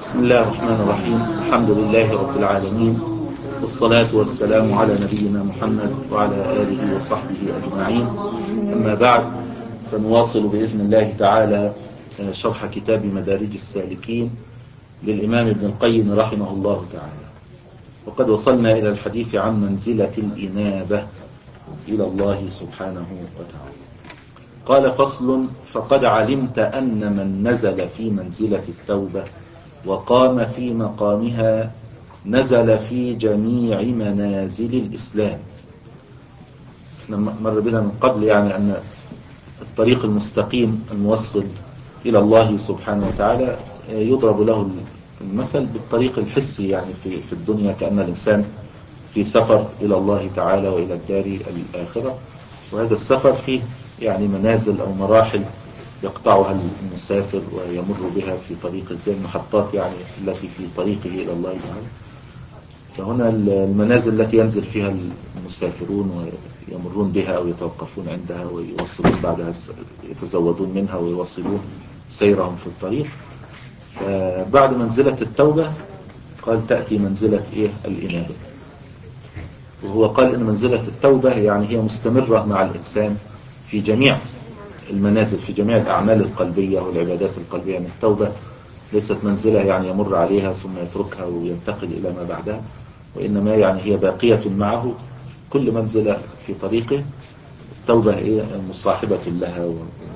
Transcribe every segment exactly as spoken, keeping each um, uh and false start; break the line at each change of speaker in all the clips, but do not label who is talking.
بسم الله الرحمن الرحيم. الحمد لله رب العالمين، والصلاة والسلام على نبينا محمد وعلى آله وصحبه أجمعين. أما بعد، فنواصل بإذن الله تعالى شرح كتاب مدارج السالكين للإمام ابن القيم رحمه الله تعالى. وقد وصلنا إلى الحديث عن منزلة الإنابة إلى الله سبحانه وتعالى. قال: فصل: فقد علمت أن من نزل في منزلة التوبة وقام في مقامها نزل في جميع منازل الإسلام. احنا مر بنا من قبل يعني أن الطريق المستقيم الموصل إلى الله سبحانه وتعالى يضرب له المثل بالطريق الحسي، يعني في في الدنيا كأن الإنسان في سفر إلى الله تعالى وإلى الدار الآخرة، وهذا السفر فيه يعني منازل أو مراحل يقطعها المسافر ويمر بها في طريق زي المحطات يعني التي في طريقه إلى الله تعالى. فهنا المنازل التي ينزل فيها المسافرون ويمرون بها أو يتوقفون عندها ويوصلون بعدها، يتزودون منها ويوصلون سيرهم في الطريق. فبعد منزلة التوبة قال تأتي منزلة إيه؟ الإنابة. وهو قال إن منزلة التوبة يعني هي مستمرة مع الإنسان في جميع المنازل، في جميع الأعمال القلبية والعبادات القلبية. يعني التوبة ليست منزلة يعني يمر عليها ثم يتركها وينتقل إلى ما بعدها، وإنما يعني هي باقية معه كل منزلة في طريقه. التوبة هي مصاحبة لها.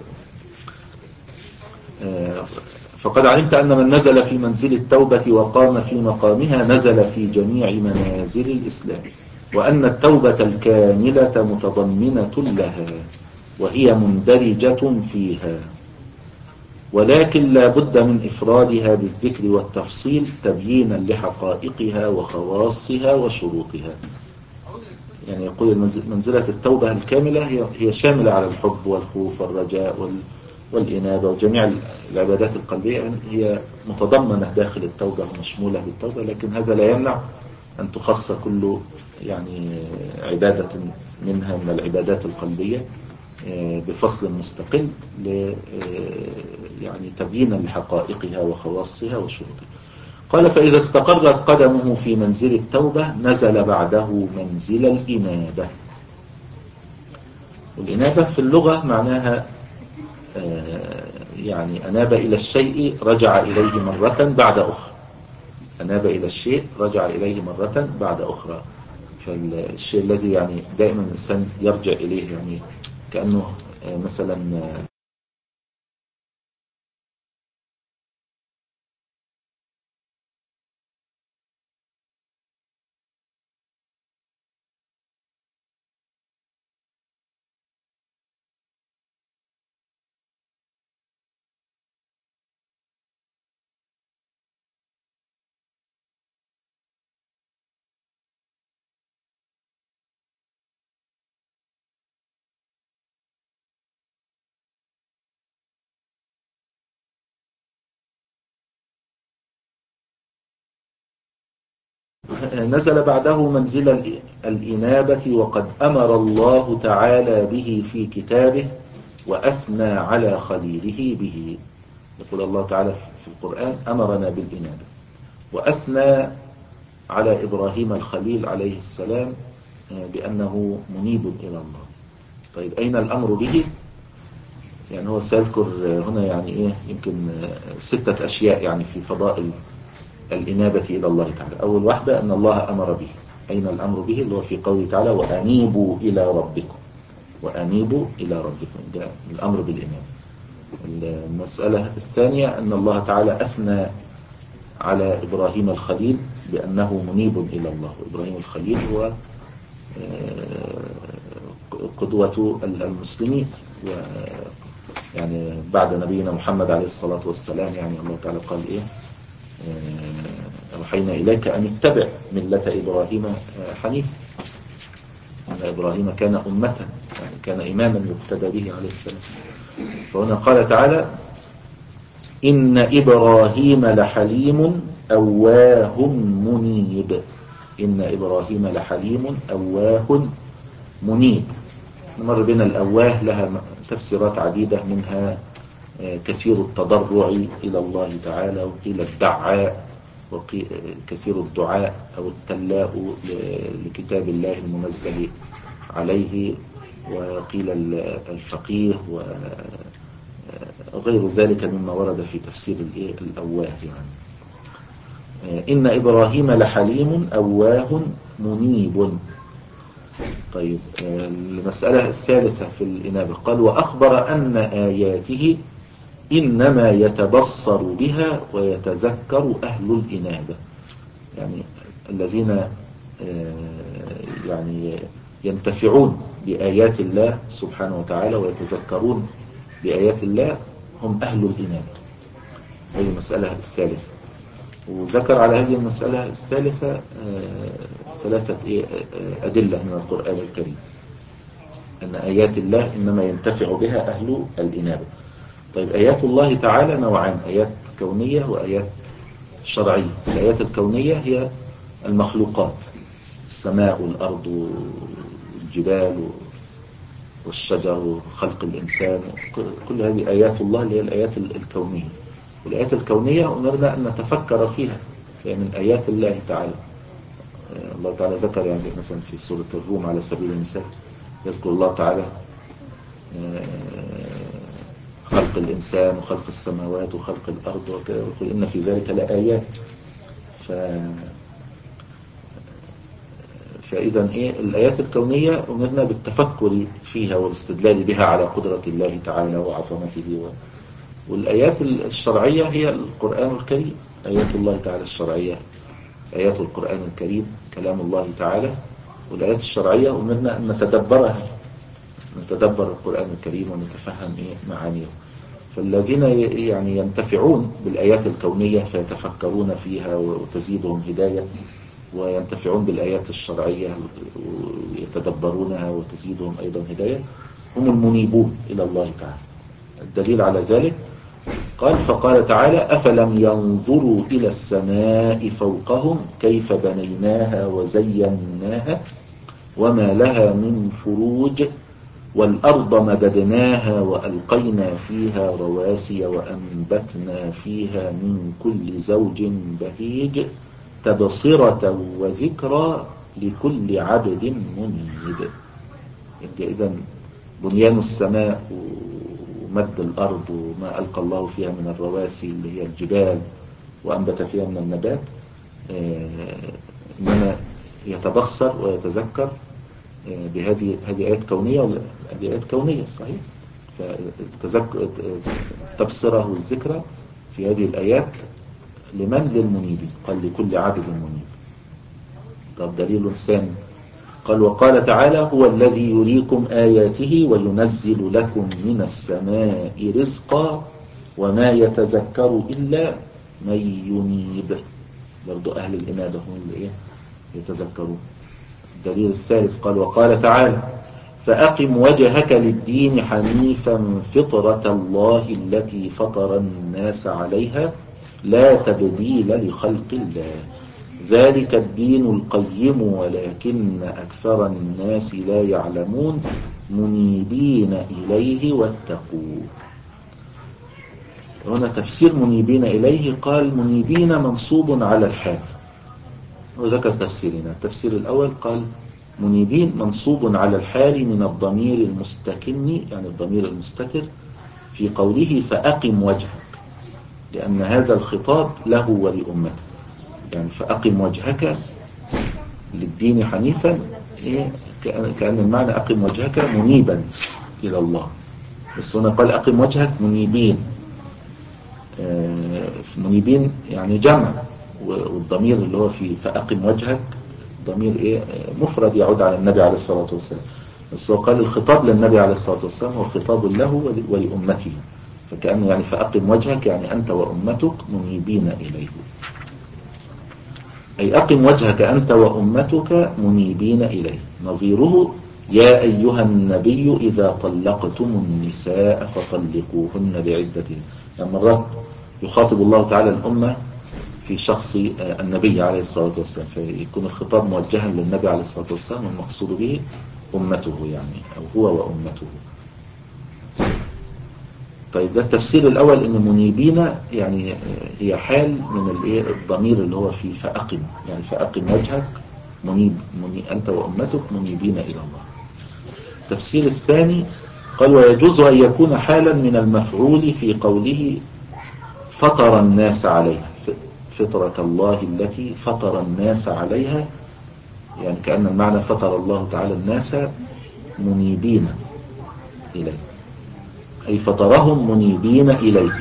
فقد علمت أن من نزل في منزل التوبة وقام في مقامها نزل في جميع منازل الإسلام، وأن التوبة الكاملة متضمنة لها وهي مندرجة فيها، ولكن لا بد من إفرادها بالذكر والتفصيل تبيينا لحقائقها وخواصها وشروطها. يعني يقول منزلة التوبة الكاملة هي هي شاملة على الحب والخوف والرجاء والإنابة وجميع العبادات القلبية، هي متضمنة داخل التوبة ومشمولة بالتوبة، لكن هذا لا يمنع أن تخص كل يعني عبادة منها من العبادات القلبية بفصل مستقل يعني تبيينا لحقائقها وخواصها وشروطها. قال: فإذا استقرت قدمه في منزل التوبة نزل بعده منزل الإنابة. والإنابة في اللغة معناها يعني أناب إلى الشيء رجع إليه مرة بعد أخرى. أناب إلى الشيء رجع إليه مرة بعد أخرى. فالشيء الذي يعني دائما الإنسان يرجع إليه، يعني كأنه مثلا نزل بعده منزل الإنابة، وقد أمر الله تعالى به في كتابه وأثنى على خليله به. يقول الله تعالى في القرآن: أمرنا بالإنابة، وأثنى على إبراهيم الخليل عليه السلام بأنه منيب إلى الله. طيب أين الأمر به؟ يعني هو سيذكر هنا يعني إيه يمكن ستة أشياء يعني في فضائل الإنابة إلى الله تعالى. أول واحدة أن الله أمر به. أين الأمر به؟ اللي هو في قوله تعالى: وأنيبوا إلى ربكم. وأنيبوا إلى ربكم، ده الأمر بالإنابة. المسألة الثانية أن الله تعالى أثنى على إبراهيم الخليل بأنه منيب إلى الله. وإبراهيم الخليل هو قدوة المسلمين، يعني بعد نبينا محمد عليه الصلاة والسلام. يعني الله تعالى قال إيه: أوحينا إليك أن اتبع ملة إبراهيم حنيفا. أن إبراهيم كان أمة، يعني كان إماما يقتدى به عليه السلام. فهنا قال تعالى: إن إبراهيم لحليم أواه منيب. إن إبراهيم لحليم أواه منيب. نمر بنا الأواه لها تفسيرات عديدة، منها كثير التضرع إلى الله تعالى، وقيل الدعاء، وكثير الدعاء أو التلاء لكتاب الله المنزل عليه، وقيل الفقيه وغير ذلك مما ورد في تفسير الأواه. يعني إن إبراهيم لحليم أواه منيب. طيب، المسألة الثالثة في الإنابة قال وأخبر أن آياته إنما يتبصر بها ويتذكر أهل الإنابة، يعني الذين يعني ينتفعون بآيات الله سبحانه وتعالى ويتذكرون بآيات الله هم أهل الإنابة. هذه المسألة الثالثة. وذكر على هذه المسألة الثالثة ثلاثة أدلة من القرآن الكريم أن آيات الله إنما ينتفع بها أهل الإنابة. طيب، آيات الله تعالى نوعان: آيات كونية وآيات شرعية. الآيات الكونية هي المخلوقات، السماء والأرض والجبال والشجر وخلق الإنسان، كل هذه آيات الله اللي هي الآيات الكونية. والآيات الكونية أمرنا أن نتفكر فيها، هي من آيات الله تعالى. الله تعالى ذكر يعني مثلا في سورة الروم على سبيل المثال، يذكر الله تعالى خلق الإنسان وخلق السماوات وخلق الأرض وكذا، ويقول إن في ذلك لآيات. ف... فإذا إيه الآيات الكونية أمرنا بالتفكر فيها والاستدلال بها على قدرة الله تعالى وعظمته. و... والآيات الشرعية هي القرآن الكريم، آيات الله تعالى الشرعية آيات القرآن الكريم كلام الله تعالى. والآيات الشرعية أمرنا أن نتدبرها، نتدبر القرآن الكريم ونتفهم إيه معانيه. فالذين يعني ينتفعون بالآيات الكونية فيتفكرون فيها وتزيدهم هداية، وينتفعون بالآيات الشرعية ويتدبرونها وتزيدهم أيضا هداية، هم المنيبون إلى الله تعالى. الدليل على ذلك قال فقال تعالى أفلم ينظروا إلى السماء فوقهم كيف بنيناها وزيناها وما لها من فروج والأرض مددناها وألقينا فيها رواسي وأنبتنا فيها من كل زوج بهيج تبصرة وذكرى لكل عبد منيب. إذن بنيان السماء ومد الأرض وما ألقى الله فيها من الرواسي اللي هي الجبال وأنبت فيها من النبات، إنما يتبصر ويتذكر بهذه هذه آيات كونية، هذه آيات كونية صحيح. فالتذكر التبصرة والذكرى في هذه الآيات لمن؟ للمنيبين. قال لكل عبد منيب. طب دليل ثاني قال وقال تعالى هو الذي يريكم آياته وينزل لكم من السماء رزقا وما يتذكر إلا من ينيب. برضو أهل الإنابة هم اللي إيه يتذكرون. الدليل الثالث قال وقال تعالى فأقم وجهك للدين حنيفا فطرة الله التي فطر الناس عليها لا تبديل لخلق الله ذلك الدين القيم ولكن أكثر الناس لا يعلمون منيبين إليه واتقوه. هنا تفسير منيبين إليه قال منيبين منصوب على الحال، وذكر تفسيرنا. التفسير الأول قال منيبين منصوب على الحال من الضمير المستكن، يعني الضمير المستتر في قوله فأقم وجهك، لأن هذا الخطاب له ولأمته. يعني فأقم وجهك للدين حنيفا، إيه كأن المعنى أقم وجهك منيبا إلى الله، بس هنا قال أقم وجهك منيبين. آه منيبين يعني جمع، والضمير اللي هو في فأقم وجهك ضمير إيه مفرد يعود على النبي عليه الصلاة والسلام، بس هو قال الخطاب للنبي عليه الصلاة والسلام هو خطاب له ولأمته، فكأنه يعني فأقم وجهك يعني أنت وأمتك منيبين إليه، أي أقم وجهك أنت وأمتك منيبين إليه. نظيره يا أيها النبي إذا طلقتم النساء فطلقوهن لعدتهن. يعني مرات يخاطب الله تعالى الأمة في شخص النبي عليه الصلاة والسلام، فيكون الخطاب موجها للنبي عليه الصلاة والسلام والمقصود به أمته، يعني أو هو وأمته. طيب ده التفسير الأول، إن منيبين يعني هي حال من الإيه الضمير اللي هو في فأقم، يعني فأقم وجهك منيب، منيب أنت وأمتك منيبين إلى الله. التفسير الثاني قال ويجوز أن يكون حالا من المفعول في قوله فطر الناس عليها، فطرة الله التي فطر الناس عليها، يعني كأن المعنى فطر الله تعالى الناس منيبين إليه، أي فطرهم منيبين إليه،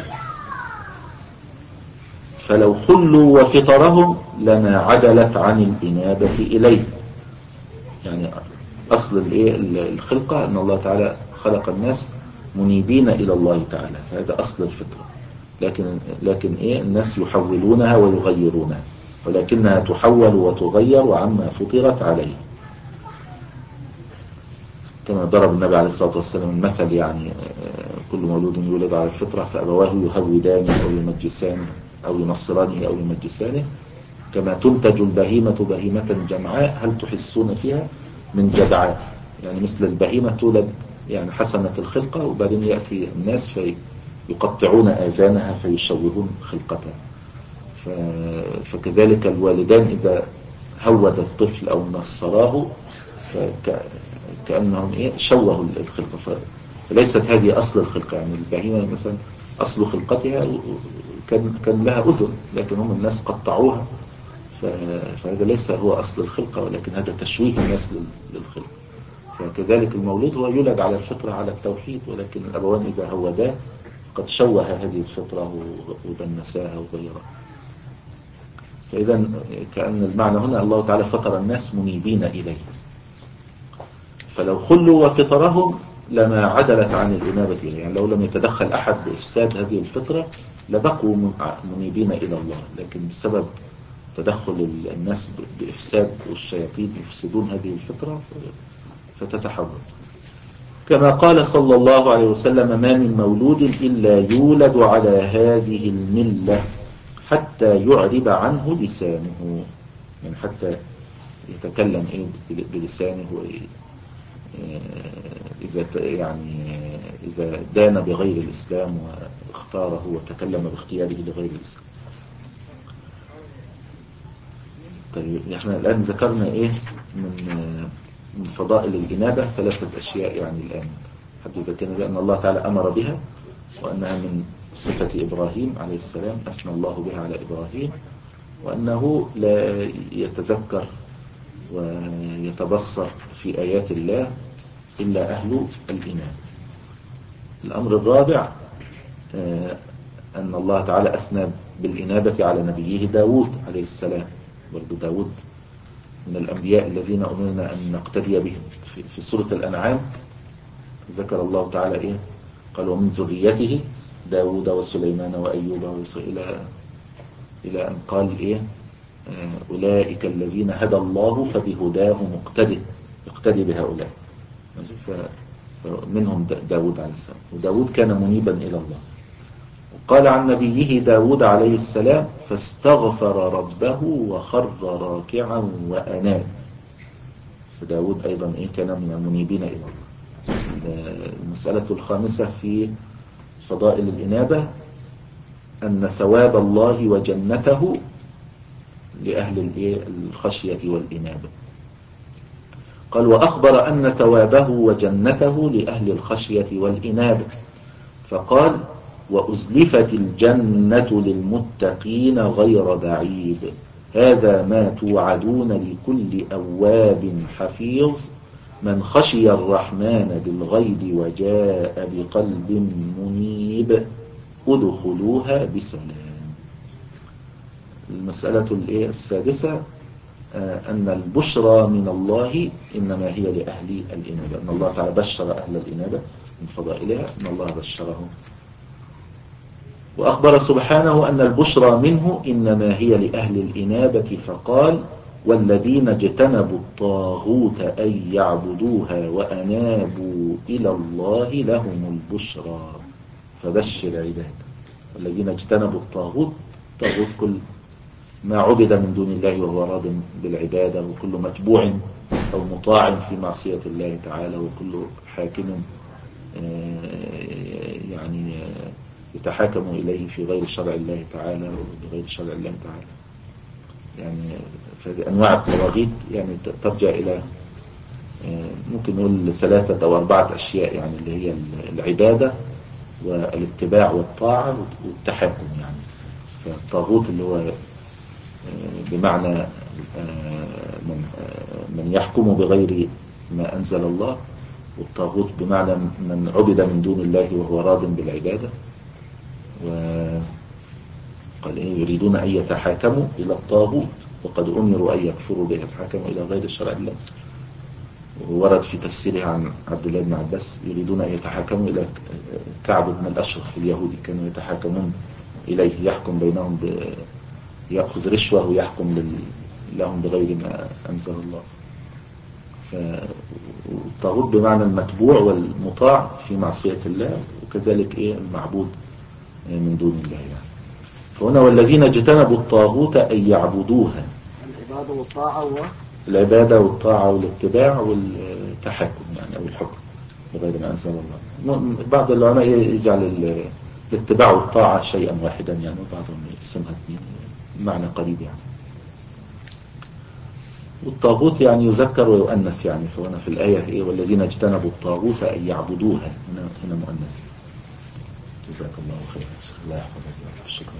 فلو خلوا وفطرهم لما عدلت عن الإنابة إليه. يعني أصل الخلقة أن الله تعالى خلق الناس منيبين إلى الله تعالى، فهذا أصل الفطرة. لكن لكن إيه الناس يحولونها ويغيرونها، ولكنها تحول وتغير عما فطرت عليه، كما ضرب النبي عليه الصلاة والسلام المثل، يعني كل مولود يولد على الفطرة فأبواه يهودانه أو يمجسانه أو ينصرانه أو يمجسانه، كما تنتج البهيمة بهيمة جمعاء هل تحسون فيها من جدعاء. يعني مثل البهيمة تولد يعني حسنة الخلقة، وبعدين يأتي الناس فيقطعون آذانها فيشوهون خلقتها. فكذلك الوالدان إذا هود الطفل أو نصراه فكأنهم إيه شوهوا الخلقة، فليست هذه أصل الخلقة. يعني البهيمة مثلا أصل خلقتها كان كان لها أذن، لكن هم الناس قطعوها، فهذا ليس هو أصل الخلقة، ولكن هذا تشويه الناس للخلقة. فكذلك المولود هو يولد على الفطرة على التوحيد، ولكن الأبوان إذا هوداه قد شوه هذه الفطرة ودنساها وغيرها. فإذا كأن المعنى هنا الله تعالى فطر الناس منيبين إليه، فلو خلوا وفطرهم لما عدلت عن الإنابة إليه، يعني لو لم يتدخل أحد بإفساد هذه الفطرة لبقوا منيبين إلى الله، لكن بسبب تدخل الناس بإفساد والشياطين يفسدون هذه الفطرة فتتحول. كما قال صلى الله عليه وسلم ما من مولود إلا يولد على هذه الملة حتى يعرب عنه لسانه، يعني حتى يتكلم إيه بلسانه، إذا يعني إذا دان بغير الإسلام واختاره وتكلم باختياره لغير الإسلام. طيب احنا الآن ذكرنا إيه من من فضائل الإنابة ثلاثة أشياء، يعني الآن حتى ذكرنا بأن الله تعالى أمر بها، وأنها من صفة إبراهيم عليه السلام أثنى الله بها على إبراهيم، وأنه لا يتذكر ويتبصر في آيات الله إلا أهل الإنابة. الأمر الرابع أن الله تعالى أثنى بالإنابة على نبيه داود عليه السلام، برضو داود من الأنبياء الذين أمرنا أن نقتدي بهم. في, في سورة الأنعام ذكر الله تعالى إيه؟ قال ومن ذريته داود وسليمان وأيوب ويوسف إلى إلى أن قال إيه؟ أولئك الذين هدى الله فبهداه مقتدي، اقتدي بهؤلاء. فمنهم داود عليه السلام، وداود كان منيبا إلى الله. وقال عن نبيه داود عليه السلام فاستغفر ربه وخر راكعا وأناب، فداود أيضا إيه كان من المنيبين إلى الله. المسألة الخامسة في فضائل الإنابة أن ثواب الله وجنته لأهل الخشية والإنابة. قال وأخبر أن ثوابه وجنته لأهل الخشية والإنابة، فقال وأزلفت الجنة للمتقين غير بعيد هذا ما توعدون لكل أواب حفيظ من خشي الرحمن بالغيب وجاء بقلب منيب ادخلوها بسلام. المسألة السادسة أن البشرى من الله إنما هي لأهل الإنابة، أن الله تعالى بشر أهل الإنابة من فضائلها أن الله بشرهم. وأخبر سبحانه أن البشرى منه إنما هي لأهل الإنابة، فقال والذين اجتنبوا الطاغوت أن يعبدوها وأنابوا إلى الله لهم البشرى فبشر عباده. والذين اجتنبوا الطاغوت، طاغوت كل ما عبد من دون الله وهو راض بالعبادة، وكل متبوع أو مطاع في معصية الله تعالى، وكل حاكم يعني يتحاكموا إليه في غير شرع الله تعالى وبغير شرع الله تعالى. يعني فهذه أنواع الطواغيت يعني ترجع إلى ممكن نقول ثلاثة أو أربعة أشياء، يعني اللي هي العبادة والاتباع والطاعة والتحاكم. يعني فالطاغوت اللي هو بمعنى من من يحكم بغير ما أنزل الله، والطاغوت بمعنى من عبد من دون الله وهو راض بالعبادة. وقال إيه يريدون أن يتحاكموا إلى الطاغوت وقد أمروا أن يكفروا به يتحاكموا إلى غير شرع الله. وورد في تفسيره عن عبد الله بن عباس يريدون أن يتحاكموا إلى كعب بن الأشرف اليهودي، كانوا يتحاكمون إليه يحكم بينهم ب... يأخذ رشوة ويحكم لهم بغير ما أنزل الله. فالطاغوت بمعنى المتبوع والمطاع في معصية الله، وكذلك إيه المعبود من دون الله. يعني فهنا والذين اجتنبوا الطاغوت أن يعبدوها،
العبادة والطاعة و...
العبادة والطاعة والاتباع والتحكم يعني أو الحكم بغير ما أنزل الله. بعض العلماء يجعل الاتباع والطاعة شيئا واحدا يعني، وبعضهم يقسمها اثنين معنى قريب يعني. والطاغوت يعني يذكر ويؤنث يعني، فهنا في الآية إيه والذين اجتنبوا الطاغوت أن يعبدوها، هنا هنا مؤنث. جزاك الله خير الله يحفظك. شكرا.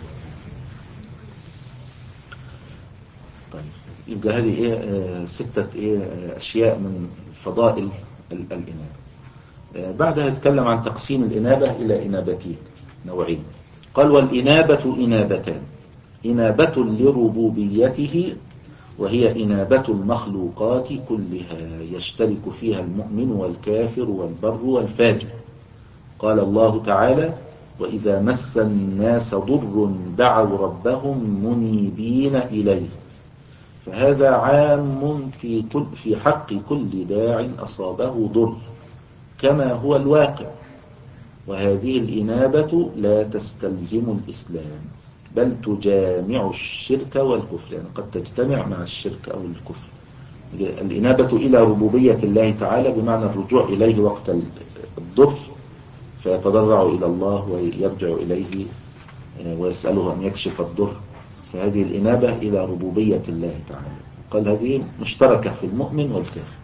طيب يبقى هذه إيه آه ستة إيه آه أشياء من فضائل الإنابة. آه بعدها يتكلم عن تقسيم الإنابة إلى إنابتين نوعين. قال والإنابة إنابتان: إنابة لربوبيته وهي إنابة المخلوقات كلها يشترك فيها المؤمن والكافر والبر والفاجر. قال الله تعالى: وإذا مس الناس ضر دعوا ربهم منيبين إليه. فهذا عام في كل في حق كل داع أصابه ضر كما هو الواقع. وهذه الإنابة لا تستلزم الإسلام بل تجامع الشرك والكفر، يعني قد تجتمع مع الشرك أو الكفر. الإنابة إلى ربوبية الله تعالى بمعنى الرجوع إليه وقت الضر، فيتضرع إلى الله ويرجع إليه ويسأله أن يكشف الضر. فهذه الإنابة إلى ربوبية الله تعالى، قال هذه مشتركة في المؤمن والكافر،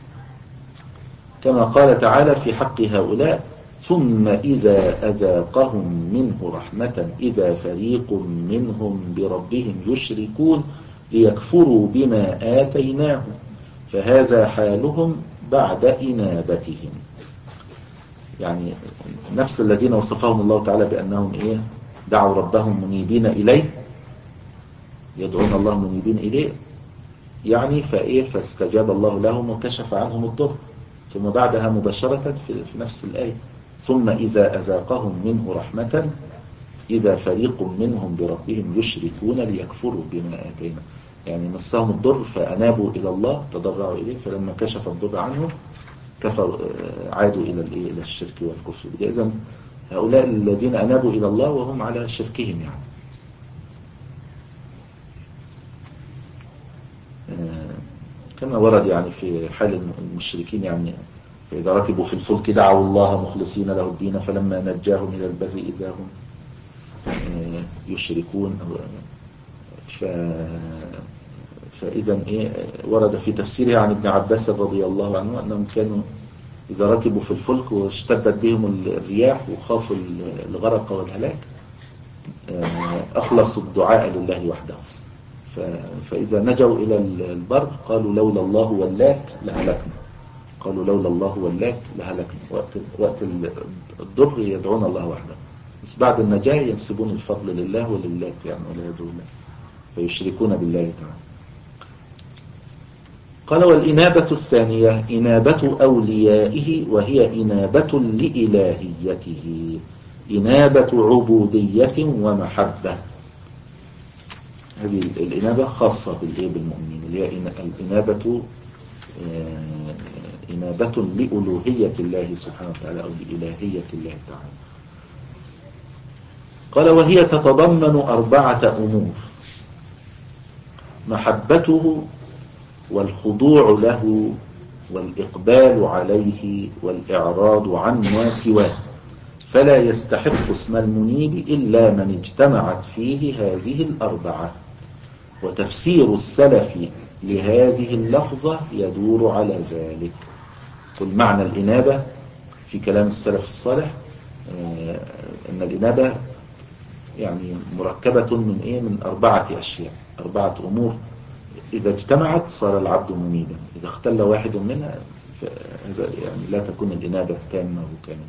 كما قال تعالى في حق هؤلاء: ثم إذا أذاقهم منه رحمة إذا فريق منهم بربهم يشركون ليكفروا بما آتيناهم فهذا حالهم بعد إنابتهم. يعني نفس الذين وصفهم الله تعالى بأنهم إيه دعوا ربهم منيبين إليه، يدعون الله منيبين إليه يعني فإيه فاستجاب الله لهم وكشف عنهم الضر. ثم بعدها مباشرة في نفس الآية: ثم إذا أذاقهم منه رحمة إذا فريق منهم بربهم يشركون ليكفروا بما آتينا. يعني مسهم الضر فأنابوا إلى الله تضرعوا إليه، فلما كشف الضر عنهم كفر عادوا إلى إلى الشرك والكفر. إذن هؤلاء الذين أنابوا إلى الله وهم على شركهم يعني. كما ورد يعني في حال المشركين يعني فإذا ركبوا في الفلك دعوا الله مخلصين له الدين فلما نجاهم إلى البر إذا هم يشركون. ف... فإذا إيه ورد في تفسيره عن ابن عباس رضي الله عنه أنهم كانوا إذا ركبوا في الفلك واشتدت بهم الرياح وخافوا الغرق والهلاك أخلصوا الدعاء لله وحده. فإذا نجوا إلى البر قالوا لولا الله واللات لهلكنا، قالوا لولا الله واللات لهلكنا. وقت وقت الضر يدعون الله وحده، بس بعد النجاة ينسبون الفضل لله وللات يعني والعياذ بالله، فيشركون بالله تعالى. قال والإنابة الثانية إنابة أوليائه وهي إنابة لإلهيته، إنابة عبودية ومحبة. هذه الإنابة خاصة بالمؤمنين اللي هي الإنابة إنابة لألوهية الله سبحانه وتعالى أو لإلهية الله تعالى. قال وهي تتضمن أربعة أمور: محبته والخضوع له والإقبال عليه والإعراض عما سواه، فلا يستحق اسم المنيب إلا من اجتمعت فيه هذه الأربعة. وتفسير السلف لهذه اللفظة يدور على ذلك. كل معنى الإنابة في كلام السلف الصالح أن الإنابة يعني مركبة من إيه؟ من أربعة أشياء، أربعة أمور إذا اجتمعت صار العبد منيبا، إذا اختل واحد منها يعني لا تكون الإنابة تامة وكاملة.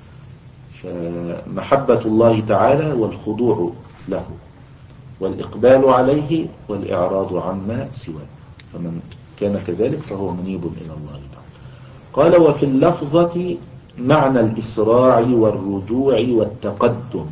فمحبة الله تعالى والخضوع له والإقبال عليه والإعراض عما سواه، فمن كان كذلك فهو منيب إلى الله تعالى. قال وفي اللفظة معنى الإسراع والرجوع والتقدم،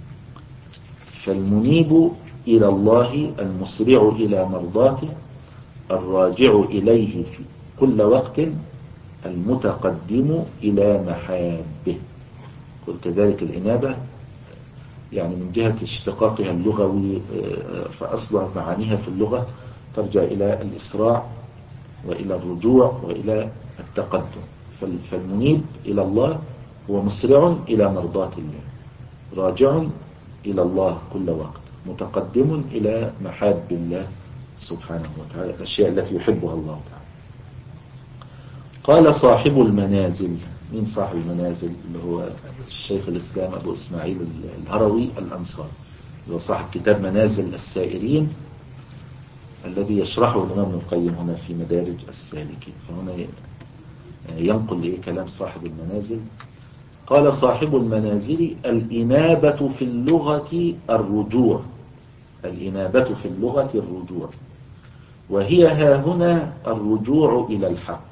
فالمنيب إلى الله المسرع إلى مرضاته الراجع إليه في كل وقت المتقدم إلى محابه. قل كذلك الإنابة يعني من جهة اشتقاقها اللغوي فأصلها معانيها في اللغة ترجع إلى الإسراع وإلى الرجوع وإلى التقدم. فالمنيب إلى الله هو مسرع إلى مرضاة الله، راجع إلى الله كل وقت، متقدم إلى محاب الله سبحانه وتعالى، الأشياء التي يحبها الله تعالى. قال صاحب المنازل، من صاحب المنازل؟ اللي هو الشيخ الإسلام أبو إسماعيل الهروي الأنصاري، اللي هو صاحب كتاب منازل السائرين الذي يشرحه الإمام ابن القيم هنا في مدارج السالكين. فهنا ينقل إيه كلام صاحب المنازل. قال صاحب المنازل الإنابة في اللغة الرجوع، الإنابة في اللغة الرجوع، وهي ها هنا الرجوع إلى الحق،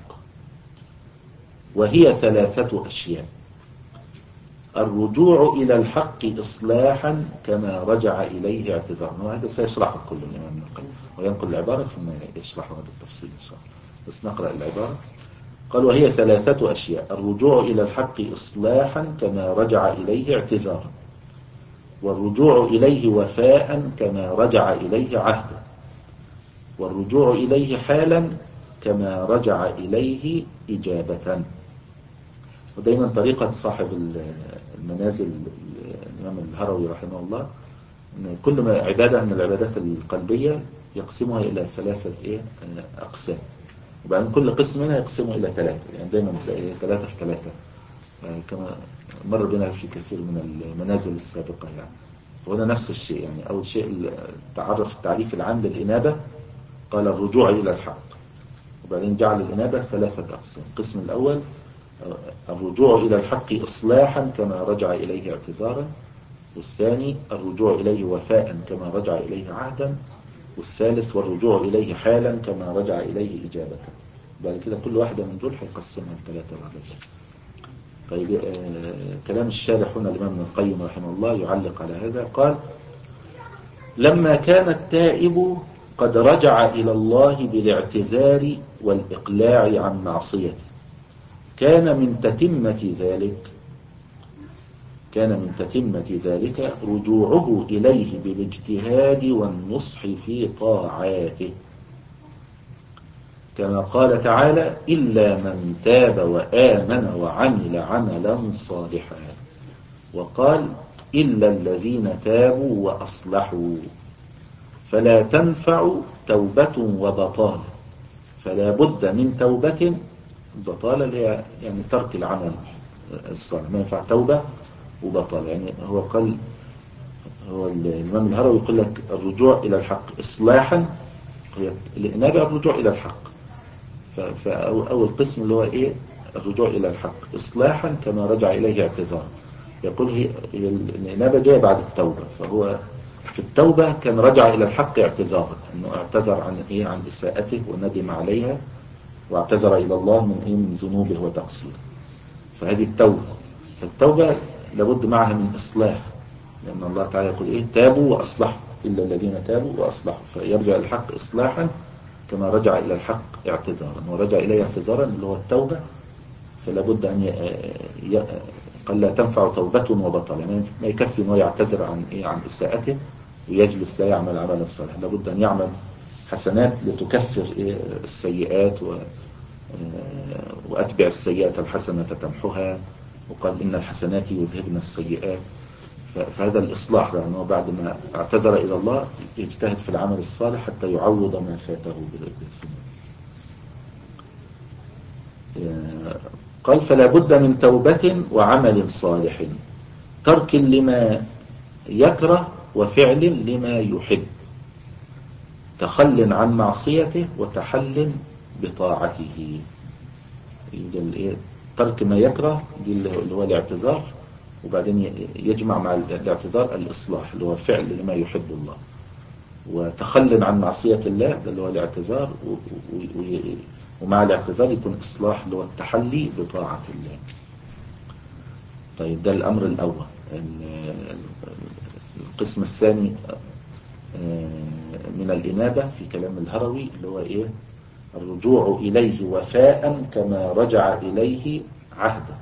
وهي ثلاثة أشياء: الرجوع إلى الحق إصلاحا كما رجع إليه اعتذارا. وهذا سيشرحه كل الإمام ابن القيم وينقل العبارة ثم يشرح هذا التفصيل إن شاء الله، بس نقرأ العبارة. قال وهي ثلاثة أشياء: الرجوع إلى الحق إصلاحا كما رجع إليه اعتذارا، والرجوع إليه وفاء كما رجع إليه عهدا، والرجوع إليه حالا كما رجع إليه إجابة. ودايما طريقة صاحب المنازل الإمام الهروي رحمه الله أن كل ما عبادة من العبادات القلبية يقسمها إلى ثلاثة إيه أقسام، وبعدين كل قسم منها يقسمه إلى ثلاثة، يعني دايما تلاقي ثلاثة في ثلاثة يعني كما مر بنا في كثير من المنازل السابقة. يعني وهنا نفس الشيء، يعني أول شيء تعرف التعريف العام للإنابة، قال الرجوع إلى الحق، وبعدين جعل الإنابة ثلاثة أقسام. القسم الأول الرجوع إلى الحق إصلاحا كما رجع إليه اعتذارا، والثاني الرجوع إليه وفاء كما رجع إليه عهدا، والثالث والرجوع إليه حالا كما رجع إليه إجابة. بعد كده كل واحدة من دول هيقسمها لثلاثة بعد كده. طيب آه كلام الشارح هنا الإمام ابن القيم رحمه الله يعلق على هذا. قال لما كان التائب قد رجع إلى الله بالاعتذار والإقلاع عن معصيته كان من تتمة ذلك كان من تتمة ذلك رجوعه إليه بالاجتهاد والنصح في طاعاته، كما قال تعالى إلا من تاب وآمن وعمل عملا صالحا، وقال إلا الذين تابوا وأصلحوا، فلا تنفع توبة وبطالة، فلا بد من توبة. البطالة اللي هي يعني ترك العمل الصالح، ما ينفع توبة وبطالة. يعني هو قال هو الإمام الهروي يقول لك الرجوع إلى الحق إصلاحا، هي الإنابة الرجوع إلى الحق، فأول قسم اللي هو إيه الرجوع إلى الحق إصلاحا كما رجع إليه اعتذارا. يقول هي الإنابة جاء بعد التوبة، فهو في التوبة كان رجع إلى الحق اعتذارا، أنه اعتذر عن إيه عن إساءته وندم عليها واعتذر إلى الله من إيه من ذنوبه وتقصيره، فهذه التوبة. فالتوبة لابد معها من إصلاح، لأن الله تعالى يقول إيه تابوا وأصلحوا إلا الذين تابوا وأصلحوا، فيرجع الحق إصلاحا كما رجع إلى الحق اعتذارا، ورجع إليه اعتذارا اللي هو التوبة. فلا بد أن ي... قال لا تنفع توبة وبطل، يعني ما يكفي أنه يعتذر عن إيه عن إساءته ويجلس لا يعمل عملا صالحا، لا بد أن يعمل حسنات لتكفر إيه السيئات و... وأتبع السيئة الحسنة تمحها، وقال إن الحسنات يذهبن السيئات. فهذا الإصلاح، لأنه بعد ما اعتذر إلى الله يجتهد في العمل الصالح حتى يعوض ما فاته بالسنة. قال فلا بد من توبة وعمل صالح، ترك لما يكره وفعل لما يحب، تخل عن معصيته وتحل بطاعته. ترك ما يكره دي اللي هو الاعتذار، وبعدين يجمع مع الاعتذار الإصلاح اللي هو فعل لما يحب الله، وتخل عن معصية الله ده اللي هو الاعتذار، ومع الاعتذار يكون إصلاح اللي هو التحلي بطاعة الله. طيب ده الأمر الأول. القسم الثاني من الإنابة في كلام الهروي اللي هو إيه؟ الرجوع إليه وفاء كما رجع إليه عهدا.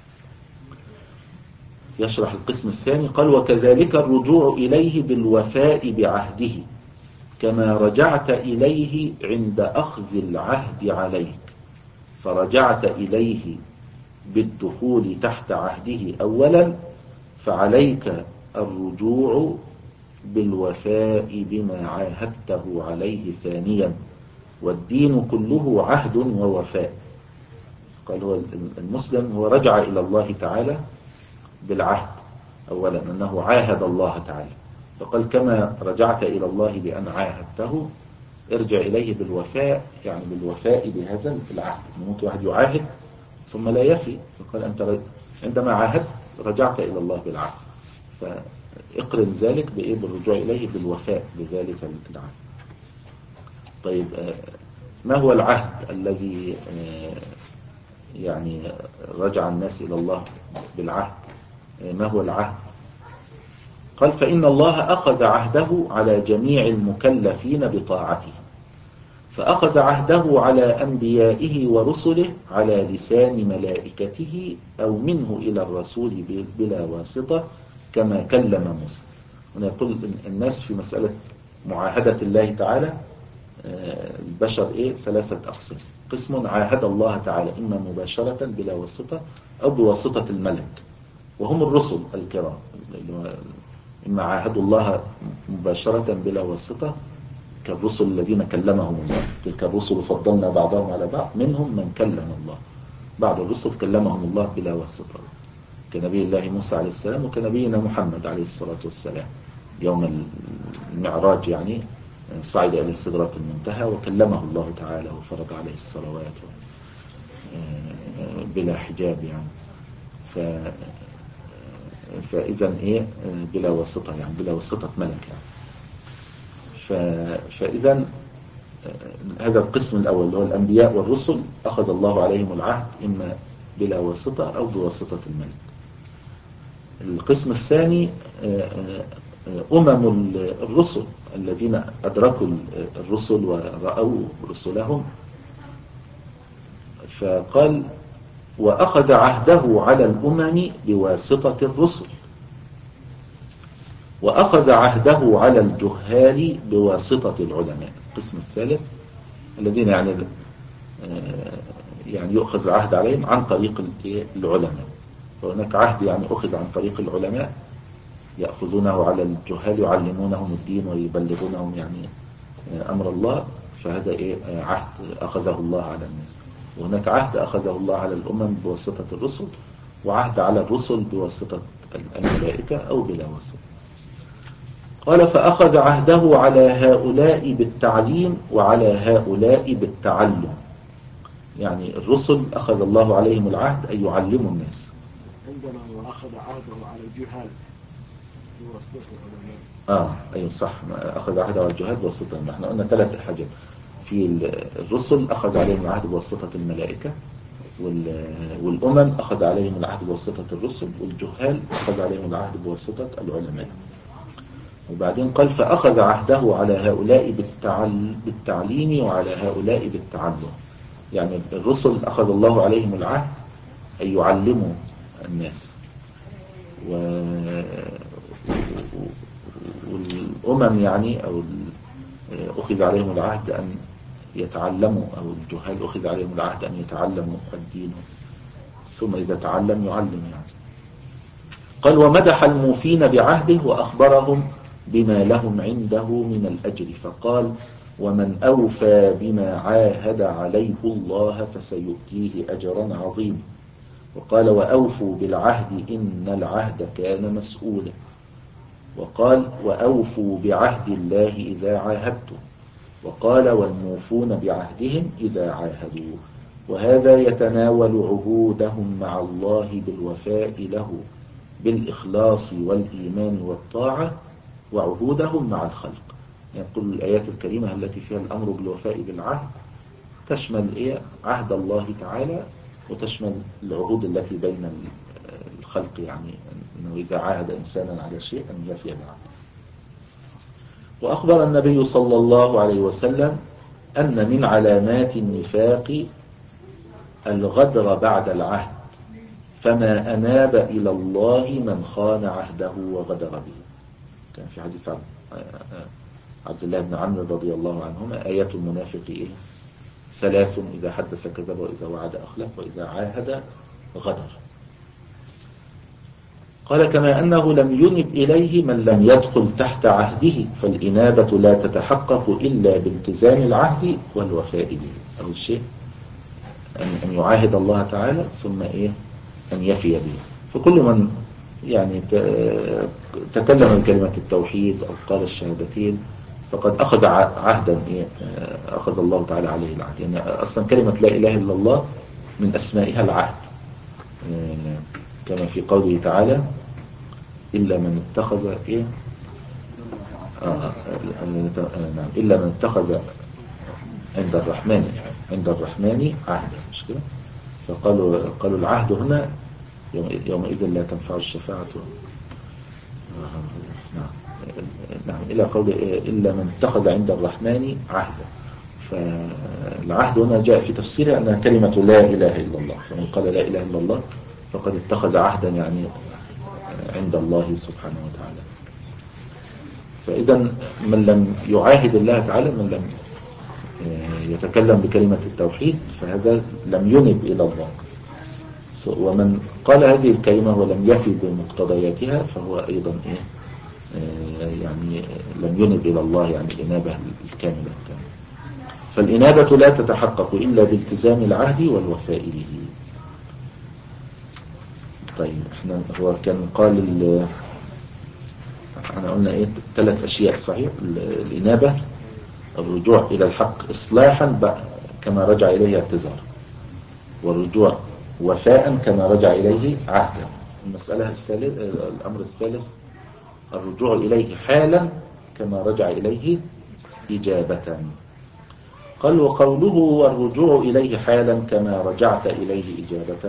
يشرح القسم الثاني قال وكذلك الرجوع إليه بالوفاء بعهده كما رجعت إليه عند أخذ العهد عليك، فرجعت إليه بالدخول تحت عهده أولا، فعليك الرجوع بالوفاء بما عاهدته عليه ثانيا، والدين كله عهد ووفاء. قال هو المسلم هو رجع إلى الله تعالى بالعهد أولا، أنه عاهد الله تعالى، فقال كما رجعت إلى الله بأن عاهدته ارجع إليه بالوفاء، يعني بالوفاء بهذا العهد. ممكن واحد يعاهد ثم لا يفي، فقال أنت عندما عاهدت رجعت إلى الله بالعهد، فاقرن ذلك بإيه؟ بالرجوع إليه بالوفاء بذلك العهد. طيب ما هو العهد الذي يعني رجع الناس إلى الله بالعهد؟ ما هو العهد؟ قال فإن الله أخذ عهده على جميع المكلفين بطاعته، فأخذ عهده على أنبيائه ورسله على لسان ملائكته أو منه إلى الرسول بلا واسطة كما كلم موسى. هنا يقول الناس في مسألة معاهدة الله تعالى البشر إيه؟ ثلاثة أقسام. قسم عاهد الله تعالى إما مباشرة بلا واسطة أو بواسطة الملك، وهم الرسل الكرام، إما عاهدوا الله مباشرة بلا واسطة كالرسل الذين كلمهم الله، تلك الرسل فضلنا بعضهم على بعض منهم من كلم الله، بعض الرسل كلمهم الله بلا واسطة كنبي الله موسى عليه السلام وكنبينا محمد عليه الصلاة والسلام يوم المعراج، يعني صعد إلى السدرة المنتهى وكلمه الله تعالى وفرض عليه الصلوات بلا حجاب، يعني ف فإذا إيه بلا واسطة، يعني بلا واسطة ملك يعني. ف... فإذا هذا القسم الأول اللي هو الأنبياء والرسل أخذ الله عليهم العهد إما بلا واسطة أو بواسطة الملك. القسم الثاني أمم الرسل الذين أدركوا الرسل ورأوا رسلهم، فقال وأخذ عهده على الأمم بواسطة الرسل، وأخذ عهده على الجهال بواسطة العلماء. القسم الثالث الذين يعني يعني يؤخذ العهد عليهم عن طريق العلماء، فهناك عهد يعني أخذ عن طريق العلماء يأخذونه على الجهال يعلمونهم الدين ويبلغونهم يعني أمر الله، فهذا إيه عهد أخذه الله على الناس. وهناك عهد أخذه الله على الأمم بواسطة الرسل، وعهد على الرسل بواسطة الملائكة أو بلا واسطة. قال فأخذ عهده على هؤلاء بالتعليم وعلى هؤلاء بالتعلم، يعني الرسل أخذ الله عليهم العهد أن يعلموا الناس.
عندنا وأخذ عهده على الجهال بواسطة العلماء.
آه أيوة صح، أخذ عهده على الجهال بواسطة العلماء. احنا قلنا ثلاث حاجات في الرسل، أخذ عليهم العهد بواسطة الملائكة، والأمم أخذ عليهم العهد بواسطة الرسل، والجهال أخذ عليهم العهد بواسطة العلماء. وبعدين قال فأخذ عهده على هؤلاء بالتعليم وعلى هؤلاء بالتعلم، يعني الرسل أخذ الله عليهم العهد أن يعلموا الناس، والأمم يعني أو أخذ عليهم العهد أن يتعلموا، أو الجهال أخذ عليهم العهد أن يتعلموا الدين، ثم إذا تعلم يعلم يعني. قال ومدح الموفين بعهده وأخبرهم بما لهم عنده من الأجر، فقال ومن أوفى بما عاهد عليه الله فسيؤتيه أجرا عظيما. وقال وأوفوا بالعهد إن العهد كان مسؤولا. وقال وأوفوا بعهد الله إذا عاهدتم. وقال والموفون بعهدهم إذا عاهدوا. وهذا يتناول عهودهم مع الله بالوفاء له بالإخلاص والإيمان والطاعة، وعهودهم مع الخلق. يقول الآيات الكريمة التي فيها الأمر بالوفاء بالعهد تشمل إيه؟ عهد الله تعالى، وتشمل العهود التي بين الخلق، يعني أنه إذا عاهد إنسانا على شيء أن يفي بعهده. وأخبر النبي صلى الله عليه وسلم أن من علامات النفاق الغدر بعد العهد، فما أناب إلى الله من خان عهده وغدر به. كان في حديث عبد الله بن عمرو رضي الله عنهما آيات المنافق إيه؟ ثلاث: إذا حدث كذب، وإذا وعد أخلف، وإذا عاهد غدر. قال كما أنه لم ينب إليه من لم يدخل تحت عهده، فالإنابة لا تتحقق إلا بالتزام العهد والوفاء به. أول شيء أن يعاهد الله تعالى، ثم إيه؟ أن يفي به. فكل من يعني تكلم بكلمة التوحيد أو قال الشهادتين فقد أخذ عهدا، إيه؟ أخذ الله تعالى عليه العهد. يعني أصلا كلمة لا إله إلا الله من أسمائها العهد، كما في قوله تعالى إلا من اتخذ إيه؟ آه نعم إلا من اتخذ عند الرحمن عند الرحمن عهدا، مش كده؟ فقالوا قالوا العهد هنا يومئذ لا تنفع الشفاعة. نعم نعم إلى قول إلا من اتخذ عند الرحمن عهدا. فالعهد هنا جاء في تفسيره أنها كلمة لا إله إلا الله، فمن قال لا إله إلا الله فقد اتخذ عهدا يعني عند الله سبحانه وتعالى. فإذا من لم يعاهد الله تعالى، من لم يتكلم بكلمة التوحيد، فهذا لم ينب إلى الله. ومن قال هذه الكلمة ولم يفي بمقتضياتها فهو أيضا إيه؟ يعني لم ينب إلى الله، يعني الإنابة الكاملة التامة. فالإنابة لا تتحقق إلا بالتزام العهد والوفاء به. طيب احنا هو كان قال احنا قلنا ايه؟ ثلاث أشياء صحيح. الإنابة الرجوع إلى الحق إصلاحا كما رجع إليه اعتذار، والرجوع وفاء كما رجع إليه عهدا. المسألة الثالث الأمر الثالث الرجوع إليه حالا كما رجع إليه إجابة. قال وقوله والرجوع إليه حالا كما رجعت إليه إجابة،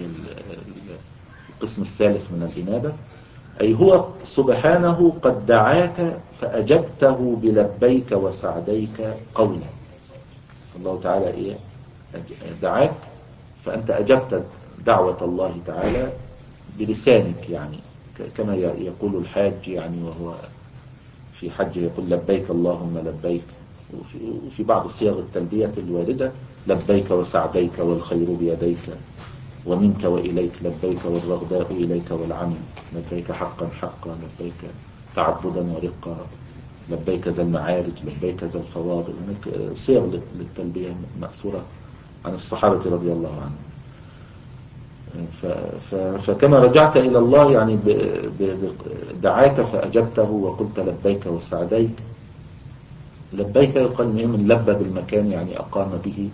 القسم الثالث من الإنابة، أي هو سبحانه قد دعاك فأجبته بلبيك وسعديك قولا. الله تعالى إيه؟ دعاك فأنت أجبت دعوة الله تعالى بلسانك، يعني كما يقول الحاج يعني وهو في حج يقول لبيك اللهم لبيك. وفي, وفي بعض صيغ التلبية الواردة لبيك وسعديك والخير بيديك ومنك وإليك لبيك والرغباء إليك والعمل لبيك حقا حقا لبيك تعبدا ورقا لبيك ذا المعارج لبيك ذا الفواضل. صيغ للتلبية مأثورة عن الصحابة رضي الله عنهم. فكما رجعت إلى الله يعني دعاك فأجبته وقلت لبيك وسعديك. لبيك يقال من لبى بالمكان يعني أقام به،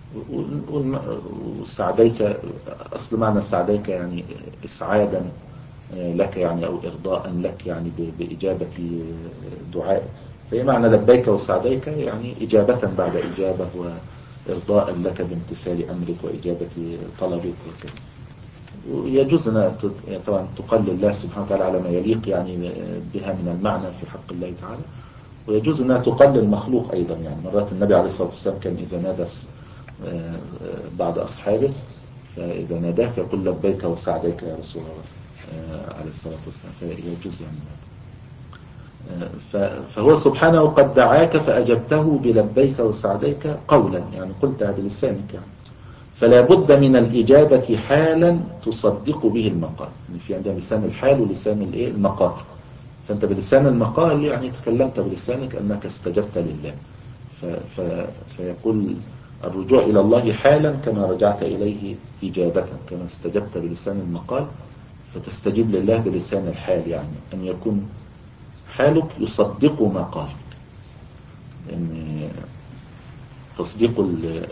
والسعديك أصل معنى السعديك يعني إسعادا لك يعني أو إرضاء لك يعني بإجابة دعاء. فهي معنى لبيك وسعديك يعني إجابة بعد إجابة وإرضاء لك بامتثال أمرك وإجابة طلبك وكذا. ويجوز أن طبعا تقل الله سبحانه وتعالى على ما يليق يعني بها من المعنى في حق الله تعالى، ويجوز أنها تقل المخلوق أيضا. يعني مرات النبي عليه الصلاة والسلام كان إذا نادى بعض أصحابه فإذا ناداه فيقول لبيك وسعديك يا رسول الله عليه الصلاة والسلام، فيجوز يعني. فهو سبحانه قد دعاك فأجبته بلبيك وسعديك قولا، يعني قلتها بلسانك يعني. فلا بد من الإجابة حالا تصدق به المقال، يعني في عندنا لسان الحال ولسان الايه المقال. فأنت بلسان المقال يعني تكلمت بلسانك أنك استجبت لله. ف ف فيقول الرجوع إلى الله حالا كما رجعت إليه إجابة، كما استجبت بلسان المقال فتستجيب لله بلسان الحال، يعني أن يكون حالك يصدق ما قال. يعني تصديق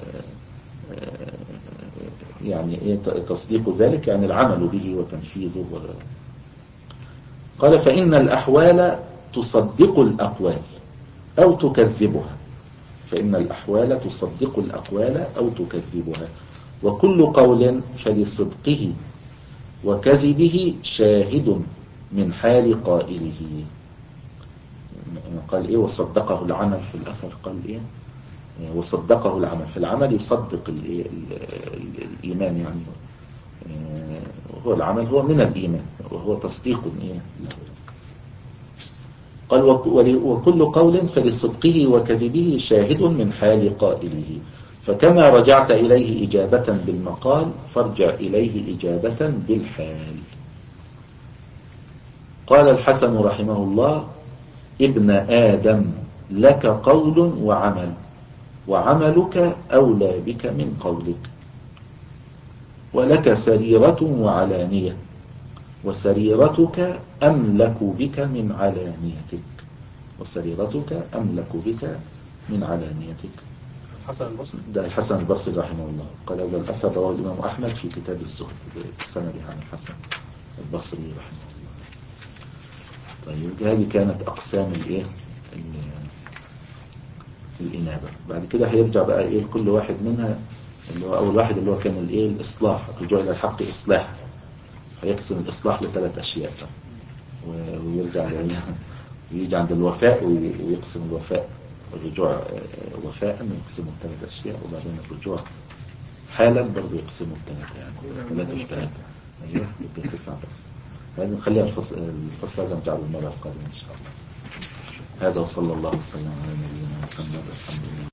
يعني ايه تصديق ذلك؟ يعني العمل به وتنفيذه. قال فإن الأحوال تصدق الأقوال أو تكذبها، فإن الأحوال تصدق الأقوال أو تكذبها، وكل قول فلصدقه وكذبه شاهد من حال قائله. قال إيه وصدقه العمل في الأثر، قال إيه وصدقه العمل، في العمل يصدق الإيمان، يعني هو العمل هو من الإيمان وهو تصديق إيه. قال وكل قول فلصدقه وكذبه شاهد من حال قائله، فكما رجعت إليه إجابة بالمقال فارجع إليه إجابة بالحال. قال الحسن رحمه الله ابن آدم لك قول وعمل، وعملك أولى بك من قولك، ولك سريرة وعلانية، وسريرتك أملك بك من علانيتك، وسريرتك أملك بك من علانيتك.
الحسن البصري
ده الحسن البصري رحمه الله قال هذا الأثر رواه الإمام أحمد في كتاب الزهد بسند عن الحسن البصري رحمه الله. طيب هذه كانت أقسام الإيه الإنابة. بعد كده هيرجع بقى إيه لكل واحد منها، اللي هو أول واحد اللي هو كان الإيه الإصلاح، الرجوع إلى الحق إصلاح. هيقسم الإصلاح لثلاث أشياء ويرجع ويجي عند الوفاء ويقسم الوفاء، الرجوع وفاء يقسمه ثلاث أشياء، وبعدين الرجوع حالا برضه يقسمه الثلاثة، يعني ثلاثة في ثلاثة. أيوه يبقى تسعة تقسم. هذا نخليها الفصل الفصل هذا نجعله المرة القادمة إن شاء الله. هذا وصلى الله وسلم على نبينا محمد الحمد لله.